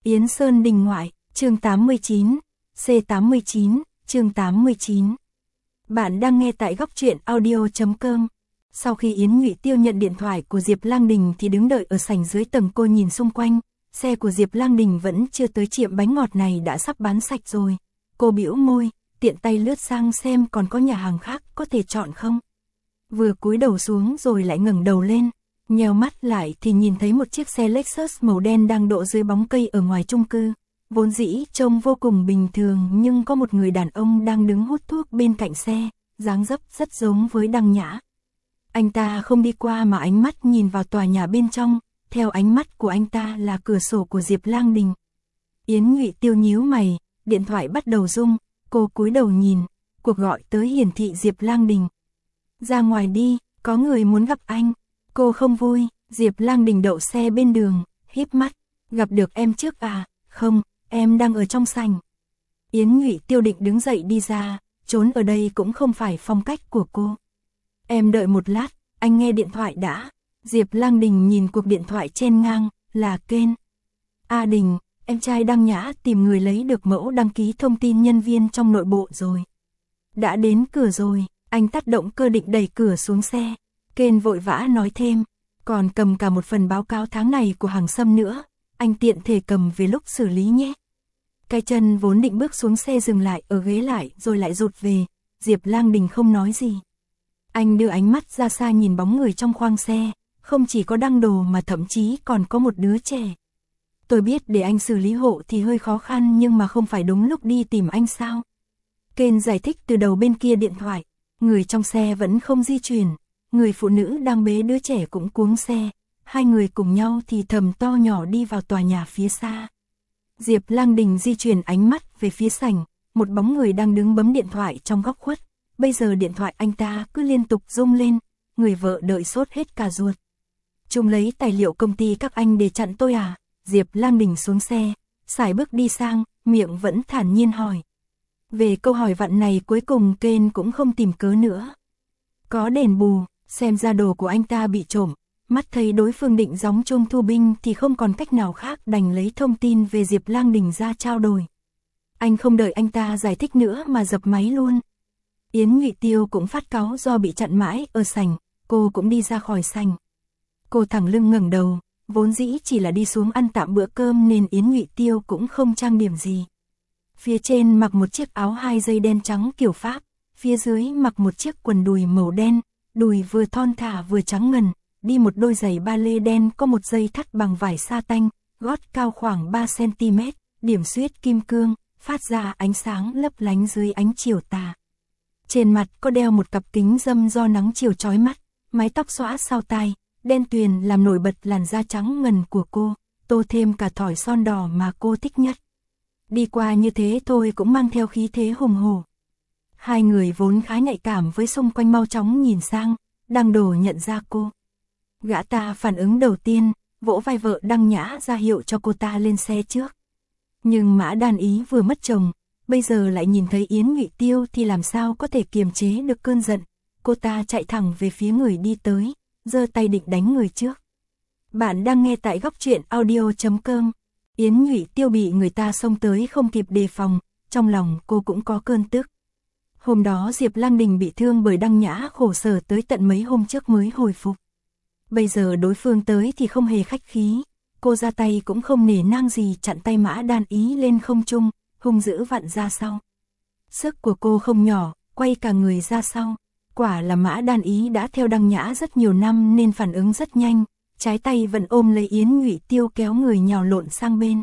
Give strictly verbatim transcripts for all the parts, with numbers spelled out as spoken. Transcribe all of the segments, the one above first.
Yến Sơn Đình ngoại, chương tám mươi chín, C tám mươi chín, chương tám mươi chín. Bạn đang nghe tại góc truyện audio chấm com. Sau khi Yến Nhụy Tiêu nhận điện thoại của Diệp Lang Đình thì đứng đợi ở sảnh dưới tầng, cô nhìn xung quanh, xe của Diệp Lang Đình vẫn chưa tới, tiệm bánh ngọt này đã sắp bán sạch rồi. Cô bĩu môi, tiện tay lướt sang xem còn có nhà hàng khác có thể chọn không. Vừa cúi đầu xuống rồi lại ngẩng đầu lên, nheo mắt lại thì nhìn thấy một chiếc xe Lexus màu đen đang đỗ dưới bóng cây ở ngoài chung cư. Vốn dĩ trông vô cùng bình thường nhưng có một người đàn ông đang đứng hút thuốc bên cạnh xe, dáng dấp rất giống với Đăng Nhã. Anh ta không đi qua mà ánh mắt nhìn vào tòa nhà bên trong, theo ánh mắt của anh ta là cửa sổ của Diệp Lang Đình. Yến Nhụy Tiêu nhíu mày, điện thoại bắt đầu rung, cô cúi đầu nhìn, cuộc gọi tới hiển thị Diệp Lang Đình. Ra ngoài đi, có người muốn gặp anh. Cô không vui. Diệp Lang Đình đậu xe bên đường, híp mắt, gặp được em trước à? Không, em đang ở trong sảnh. Yến Nhụy Tiêu định đứng dậy đi ra, trốn ở đây cũng không phải phong cách của cô. Em đợi một lát, anh nghe điện thoại đã. Diệp Lang Đình nhìn cuộc điện thoại chen ngang, là kênh. A Đình, em trai Đăng Nhã tìm người lấy được mẫu đăng ký thông tin nhân viên trong nội bộ rồi. Đã đến cửa rồi. Anh tắt động cơ định đẩy cửa xuống xe. Kên vội vã nói thêm, còn cầm cả một phần báo cáo tháng này của Hàng Sâm nữa, anh tiện thể cầm về lúc xử lý nhé. Cái chân vốn định bước xuống xe dừng lại ở ghế lại rồi lại rụt về. Diệp Lang Đình không nói gì. Anh đưa ánh mắt ra xa nhìn bóng người trong khoang xe, không chỉ có Đăng Đồ mà thậm chí còn có một đứa trẻ. Tôi biết để anh xử lý hộ thì hơi khó khăn nhưng mà không phải đúng lúc đi tìm anh sao? Kên giải thích từ đầu bên kia điện thoại. Người trong xe vẫn không di chuyển, người phụ nữ đang bế đứa trẻ cũng cuống xe, hai người cùng nhau thì thầm to nhỏ đi vào tòa nhà phía xa. Diệp Lang Đình di chuyển ánh mắt về phía sảnh, một bóng người đang đứng bấm điện thoại trong góc khuất, bây giờ điện thoại anh ta cứ liên tục rung lên, người vợ đợi sốt hết cả ruột. Chúng lấy tài liệu công ty các anh để chặn tôi à? Diệp Lang Đình xuống xe, sải bước đi sang, miệng vẫn thản nhiên hỏi. Về câu hỏi vặn này cuối cùng Kên cũng không tìm cớ nữa. Có đền bù, xem ra đồ của anh ta bị trộm, mắt thấy đối phương định gióng chung thu binh thì không còn cách nào khác đành lấy thông tin về Diệp Lang Đình ra trao đổi. Anh không đợi anh ta giải thích nữa mà dập máy luôn. Yến Nhụy Tiêu cũng phát cáu do bị chặn mãi ở sảnh, cô cũng đi ra khỏi sảnh. Cô thẳng lưng ngẩng đầu, vốn dĩ chỉ là đi xuống ăn tạm bữa cơm nên Yến Nhụy Tiêu cũng không trang điểm gì. Phía trên mặc một chiếc áo hai dây đen trắng kiểu Pháp, phía dưới mặc một chiếc quần đùi màu đen, đùi vừa thon thả vừa trắng ngần, đi một đôi giày ba lê đen có một dây thắt bằng vải sa tanh, gót cao khoảng ba xăng ti mét, điểm xuyết kim cương, phát ra ánh sáng lấp lánh dưới ánh chiều tà. Trên mặt có đeo một cặp kính râm do nắng chiều chói mắt, mái tóc xõa sau tai, đen tuyền làm nổi bật làn da trắng ngần của cô, tô thêm cả thỏi son đỏ mà cô thích nhất. Đi qua như thế thôi cũng mang theo khí thế hùng hổ. Hai người vốn khá nhạy cảm với xung quanh mau chóng nhìn sang, Đăng Đồ nhận ra cô. Gã ta phản ứng đầu tiên, vỗ vai vợ Đăng Nhã ra hiệu cho cô ta lên xe trước. Nhưng Mã Đan Ý vừa mất chồng, bây giờ lại nhìn thấy Yến Nhụy Tiêu thì làm sao có thể kiềm chế được cơn giận. Cô ta chạy thẳng về phía người đi tới, giơ tay định đánh người trước. Bạn đang nghe tại góc truyện audio chấm com. Yến Nhụy Tiêu bị người ta xông tới không kịp đề phòng, trong lòng cô cũng có cơn tức. Hôm đó Diệp Lang Đình bị thương bởi Đăng Nhã khổ sở tới tận mấy hôm trước mới hồi phục. Bây giờ đối phương tới thì không hề khách khí, cô ra tay cũng không nể nang gì chặn tay Mã Đan Ý lên không trung, hung dữ vặn ra sau. Sức của cô không nhỏ, quay cả người ra sau. Quả là Mã Đan Ý đã theo Đăng Nhã rất nhiều năm nên phản ứng rất nhanh. Trái tay vẫn ôm lấy Yến Nhụy Tiêu kéo người nhào lộn sang bên.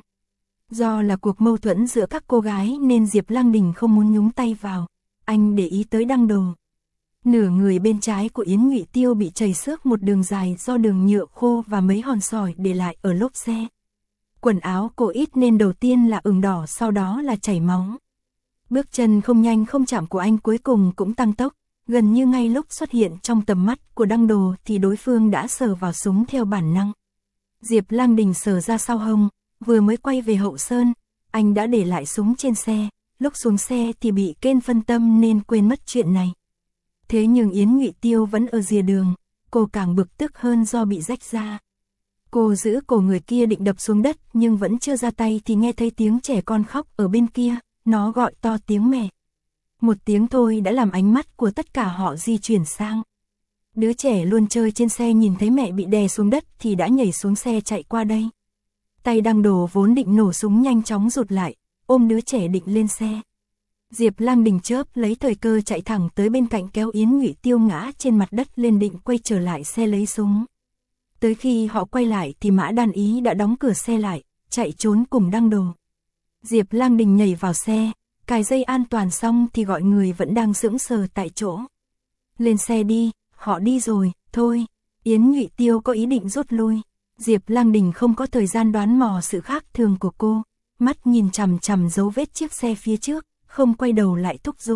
Do là cuộc mâu thuẫn giữa các cô gái nên Diệp Lang Đình không muốn nhúng tay vào. Anh để ý tới Đăng Đồ. Nửa người bên trái của Yến Nhụy Tiêu bị chảy xước một đường dài do đường nhựa khô và mấy hòn sỏi để lại ở lốp xe. Quần áo cô ít nên đầu tiên là ửng đỏ sau đó là chảy máu. Bước chân không nhanh không chậm của anh cuối cùng cũng tăng tốc. Gần như ngay lúc xuất hiện trong tầm mắt của Đăng Đồ thì đối phương đã sờ vào súng theo bản năng. Diệp Lang Đình sờ ra sau hông, vừa mới quay về hậu sơn, anh đã để lại súng trên xe, lúc xuống xe thì bị Kên phân tâm nên quên mất chuyện này. Thế nhưng Yến Nhụy Tiêu vẫn ở rìa đường, cô càng bực tức hơn do bị rách ra. Cô giữ cổ người kia định đập xuống đất nhưng vẫn chưa ra tay thì nghe thấy tiếng trẻ con khóc ở bên kia, nó gọi to tiếng mẹ. Một tiếng thôi đã làm ánh mắt của tất cả họ di chuyển sang. Đứa trẻ luôn chơi trên xe nhìn thấy mẹ bị đè xuống đất thì đã nhảy xuống xe chạy qua đây. Tay Đăng Đồ vốn định nổ súng nhanh chóng rụt lại, ôm đứa trẻ định lên xe. Diệp Lang Đình chớp lấy thời cơ chạy thẳng tới bên cạnh kéo Yến Nhụy Tiêu ngã trên mặt đất lên định quay trở lại xe lấy súng. Tới khi họ quay lại thì Mã Đan Ý đã đóng cửa xe lại, chạy trốn cùng Đăng Đồ. Diệp Lang Đình nhảy vào xe, cài dây an toàn xong thì gọi người vẫn đang sững sờ tại chỗ. Lên xe đi, họ đi rồi, thôi. Yến Nhụy Tiêu có ý định rút lui. Diệp Lang Đình không có thời gian đoán mò sự khác thường của cô, mắt nhìn chằm chằm dấu vết chiếc xe phía trước, không quay đầu lại thúc giục.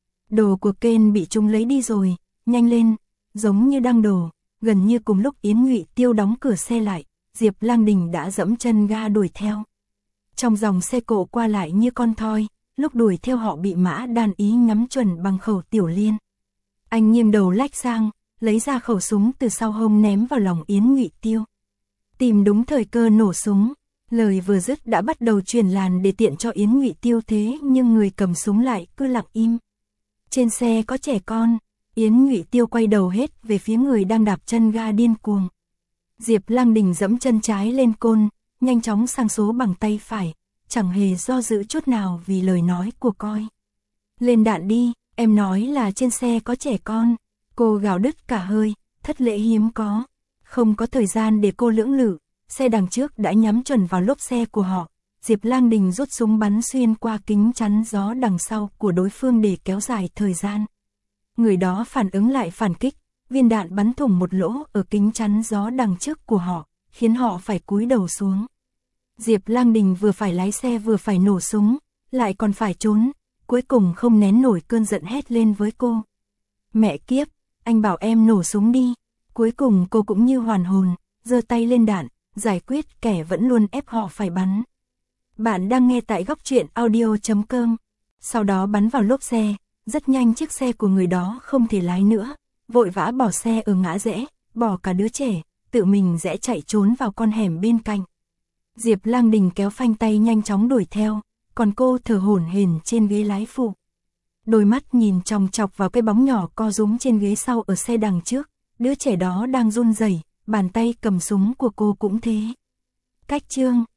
Đồ của Ken bị chúng lấy đi rồi, nhanh lên. Giống như Đăng Đồ, gần như cùng lúc Yến Nhụy Tiêu đóng cửa xe lại, Diệp Lang Đình đã giẫm chân ga đuổi theo. Trong dòng xe cộ qua lại như con thoi, lúc đuổi theo họ bị Mã Đan Ý ngắm chuẩn bằng khẩu tiểu liên. Anh nghiêng đầu lách sang, lấy ra khẩu súng từ sau hông ném vào lòng Yến Nhụy Tiêu. Tìm đúng thời cơ nổ súng, lời vừa dứt đã bắt đầu truyền làn để tiện cho Yến Nhụy Tiêu thế nhưng người cầm súng lại cứ lặng im. Trên xe có trẻ con, Yến Nhụy Tiêu quay đầu hết về phía người đang đạp chân ga điên cuồng. Diệp Lang Đình giẫm chân trái lên côn, nhanh chóng sang số bằng tay phải, chẳng hề do dự chút nào vì lời nói của coi. Lên đạn đi, em nói là trên xe có trẻ con. Cô gào đứt cả hơi, thất lễ hiếm có. Không có thời gian để cô lưỡng lự, xe đằng trước đã nhắm chuẩn vào lốp xe của họ. Diệp Lang Đình rút súng bắn xuyên qua kính chắn gió đằng sau của đối phương để kéo dài thời gian. Người đó phản ứng lại phản kích, viên đạn bắn thủng một lỗ ở kính chắn gió đằng trước của họ, khiến họ phải cúi đầu xuống. Diệp Lang Đình vừa phải lái xe vừa phải nổ súng, lại còn phải trốn, cuối cùng không nén nổi cơn giận hét lên với cô. Mẹ kiếp, anh bảo em nổ súng đi. Cuối cùng cô cũng như hoàn hồn, giơ tay lên đạn, giải quyết kẻ vẫn luôn ép họ phải bắn. Bạn đang nghe tại góc truyện audio chấm com. Sau đó bắn vào lốp xe, rất nhanh chiếc xe của người đó không thể lái nữa, vội vã bỏ xe ở ngã rẽ, bỏ cả đứa trẻ, tự mình rẽ chạy trốn vào con hẻm bên cạnh. Diệp Lang Đình kéo phanh tay nhanh chóng đuổi theo, còn cô thở hổn hển trên ghế lái phụ. Đôi mắt nhìn chòng chọc vào cái bóng nhỏ co rúm trên ghế sau ở xe đằng trước, đứa trẻ đó đang run rẩy, bàn tay cầm súng của cô cũng thế. Cách chương